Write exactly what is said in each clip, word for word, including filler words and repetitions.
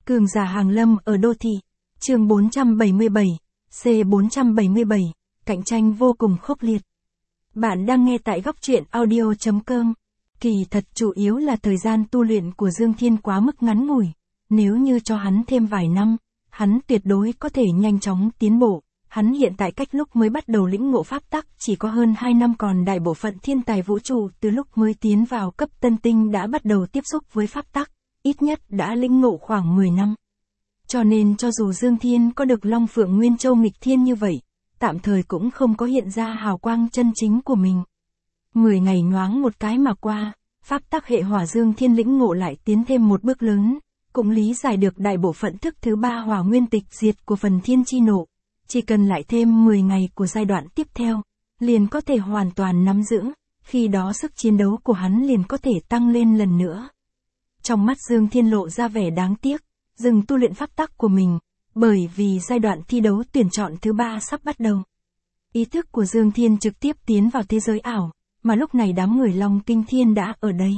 Cường giả hàng lâm ở đô thị. Chương bốn trăm bảy mươi bảy, C bốn trăm bảy mươi bảy, cạnh tranh vô cùng khốc liệt. Bạn đang nghe tại góc truyện audio chấm com. Kỳ thật chủ yếu là thời gian tu luyện của Dương Thiên quá mức ngắn ngủi. Nếu như cho hắn thêm vài năm, hắn tuyệt đối có thể nhanh chóng tiến bộ. Hắn hiện tại cách lúc mới bắt đầu lĩnh ngộ pháp tắc chỉ có hơn hai năm, còn đại bộ phận thiên tài vũ trụ từ lúc mới tiến vào cấp tân tinh đã bắt đầu tiếp xúc với pháp tắc, ít nhất đã lĩnh ngộ khoảng mười năm. Cho nên cho dù Dương Thiên có được Long Phượng Nguyên Châu nghịch thiên như vậy, tạm thời cũng không có hiện ra hào quang chân chính của mình. Mười ngày nhoáng một cái mà qua, pháp tắc hệ hỏa Dương Thiên lĩnh ngộ lại tiến thêm một bước lớn, cũng lý giải được đại bộ phận thức thứ ba hỏa nguyên tịch diệt của phần thiên chi nộ. Chỉ cần lại thêm mười ngày của giai đoạn tiếp theo, liền có thể hoàn toàn nắm giữ, khi đó sức chiến đấu của hắn liền có thể tăng lên lần nữa. Trong mắt Dương Thiên lộ ra vẻ đáng tiếc, dừng tu luyện pháp tắc của mình, bởi vì giai đoạn thi đấu tuyển chọn thứ ba sắp bắt đầu. Ý thức của Dương Thiên trực tiếp tiến vào thế giới ảo, mà lúc này đám người Long Kinh Thiên đã ở đây.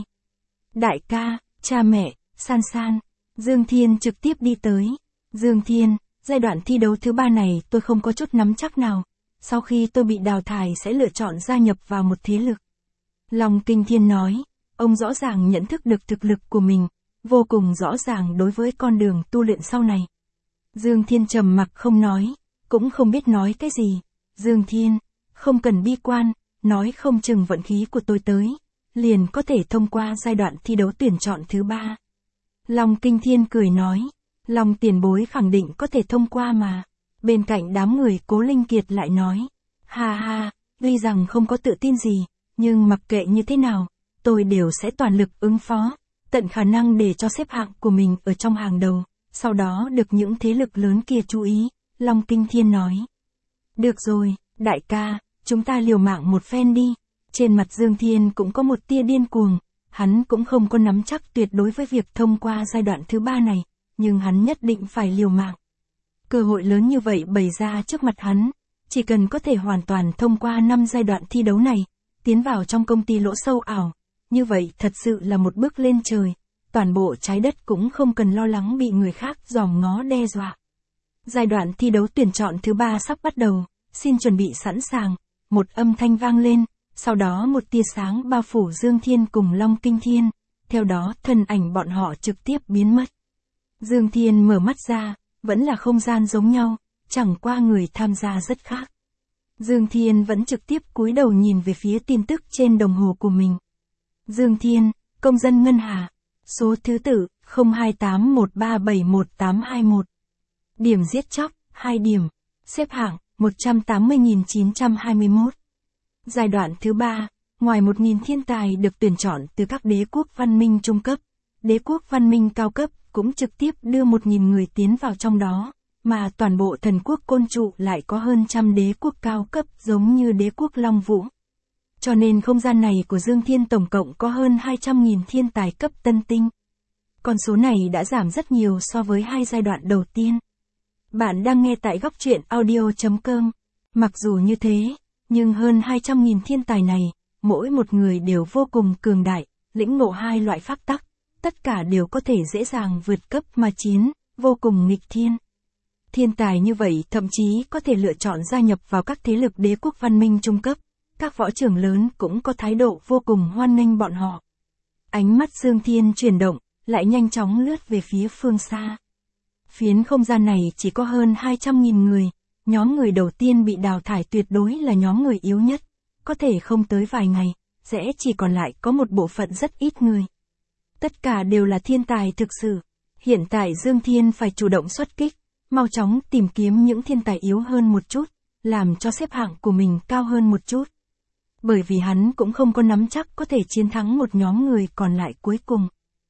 Đại ca, cha mẹ, San San, Dương Thiên trực tiếp đi tới. Dương Thiên, giai đoạn thi đấu thứ ba này tôi không có chút nắm chắc nào, sau khi tôi bị đào thải sẽ lựa chọn gia nhập vào một thế lực. Long Kinh Thiên nói, ông rõ ràng nhận thức được thực lực của mình, vô cùng rõ ràng đối với con đường tu luyện sau này. Dương Thiên trầm mặc không nói, cũng không biết nói cái gì. Dương Thiên, không cần bi quan, nói không chừng vận khí của tôi tới, liền có thể thông qua giai đoạn thi đấu tuyển chọn thứ ba. Long Kinh Thiên cười nói, Long tiền bối khẳng định có thể thông qua mà. Bên cạnh đám người Cố Linh Kiệt lại nói, ha ha, tuy rằng không có tự tin gì, nhưng mặc kệ như thế nào, tôi đều sẽ toàn lực ứng phó, tận khả năng để cho xếp hạng của mình ở trong hàng đầu, sau đó được những thế lực lớn kia chú ý. Long Kinh Thiên nói, được rồi, đại ca, chúng ta liều mạng một phen đi. Trên mặt Dương Thiên cũng có một tia điên cuồng, hắn cũng không có nắm chắc tuyệt đối với việc thông qua giai đoạn thứ ba này, nhưng hắn nhất định phải liều mạng. Cơ hội lớn như vậy bày ra trước mặt hắn, chỉ cần có thể hoàn toàn thông qua năm giai đoạn thi đấu này, tiến vào trong công ty lỗ sâu ảo, như vậy thật sự là một bước lên trời, toàn bộ trái đất cũng không cần lo lắng bị người khác dòm ngó đe dọa. Giai đoạn thi đấu tuyển chọn thứ ba sắp bắt đầu, xin chuẩn bị sẵn sàng. Một âm thanh vang lên, sau đó một tia sáng bao phủ Dương Thiên cùng Long Kinh Thiên, theo đó thân ảnh bọn họ trực tiếp biến mất. Dương Thiên mở mắt ra, vẫn là không gian giống nhau, chẳng qua người tham gia rất khác. Dương Thiên vẫn trực tiếp cúi đầu nhìn về phía tin tức trên đồng hồ của mình. Dương Thiên, công dân Ngân Hà, số thứ tự không hai tám một ba bảy một tám hai một. Điểm giết chóc, hai điểm. Xếp hạng, một trăm tám mươi nghìn chín trăm hai mươi mốt. Giai đoạn thứ ba, ngoài một nghìn thiên tài được tuyển chọn từ các đế quốc văn minh trung cấp, đế quốc văn minh cao cấp cũng trực tiếp đưa một nghìn người tiến vào trong đó, mà toàn bộ thần quốc côn trụ lại có hơn trăm đế quốc cao cấp giống như đế quốc Long Vũ. Cho nên không gian này của Dương Thiên tổng cộng có hơn hai trăm nghìn thiên tài cấp tân tinh. Con số này đã giảm rất nhiều so với hai giai đoạn đầu tiên. Bạn đang nghe tại góc truyện audio chấm com. Mặc dù như thế, nhưng hơn hai trăm nghìn thiên tài này, mỗi một người đều vô cùng cường đại, lĩnh ngộ hai loại pháp tắc, tất cả đều có thể dễ dàng vượt cấp mà chiến, vô cùng nghịch thiên. Thiên tài như vậy thậm chí có thể lựa chọn gia nhập vào các thế lực đế quốc văn minh trung cấp, các võ trưởng lớn cũng có thái độ vô cùng hoan nghênh bọn họ. Ánh mắt Dương Thiên chuyển động, lại nhanh chóng lướt về phía phương xa. Phiến không gian này chỉ có hơn hai trăm nghìn người, nhóm người đầu tiên bị đào thải tuyệt đối là nhóm người yếu nhất, có thể không tới vài ngày, sẽ chỉ còn lại có một bộ phận rất ít người. Tất cả đều là thiên tài thực sự. Hiện tại Dương Thiên phải chủ động xuất kích, mau chóng tìm kiếm những thiên tài yếu hơn một chút, làm cho xếp hạng của mình cao hơn một chút. Bởi vì hắn cũng không có nắm chắc có thể chiến thắng một nhóm người còn lại cuối cùng.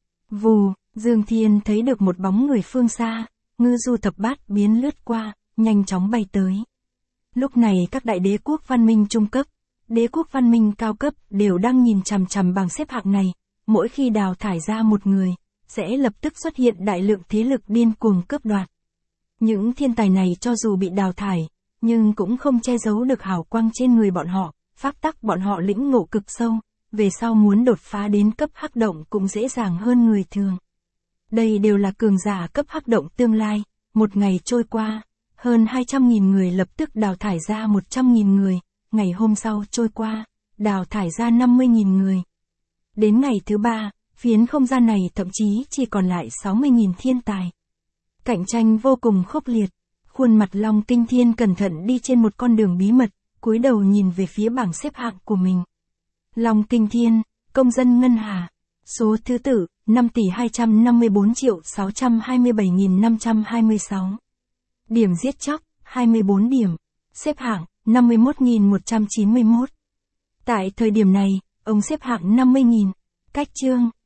Vù, Dương Thiên thấy được một bóng người phương xa, ngư du thập bát biến lướt qua, nhanh chóng bay tới. Lúc này các đại đế quốc văn minh trung cấp, đế quốc văn minh cao cấp đều đang nhìn chằm chằm bảng xếp hạng này, mỗi khi đào thải ra một người, sẽ lập tức xuất hiện đại lượng thế lực điên cuồng cướp đoạt. Những thiên tài này cho dù bị đào thải, nhưng cũng không che giấu được hào quang trên người bọn họ, pháp tắc bọn họ lĩnh ngộ cực sâu, về sau muốn đột phá đến cấp hắc động cũng dễ dàng hơn người thường. Đây đều là cường giả cấp hắc động tương lai. Một ngày trôi qua, hơn hai trăm nghìn người lập tức đào thải ra một trăm nghìn người. Ngày hôm sau trôi qua, đào thải ra năm mươi nghìn người. Đến ngày thứ ba, phiến không gian này thậm chí chỉ còn lại sáu mươi nghìn thiên tài. Cạnh tranh vô cùng khốc liệt. Khuôn mặt Long Kinh Thiên cẩn thận đi trên một con đường bí mật, cúi đầu nhìn về phía bảng xếp hạng của mình. Long Kinh Thiên, công dân Ngân Hà. Số thứ tự, năm tỷ hai trăm năm mươi bốn triệu sáu trăm hai mươi bảy nghìn năm trăm hai mươi sáu. Điểm giết chóc, hai mươi bốn điểm. Xếp hạng, năm mươi mốt nghìn một trăm chín mươi mốt. Tại thời điểm này, ông xếp hạng năm mươi nghìn. Cách chương,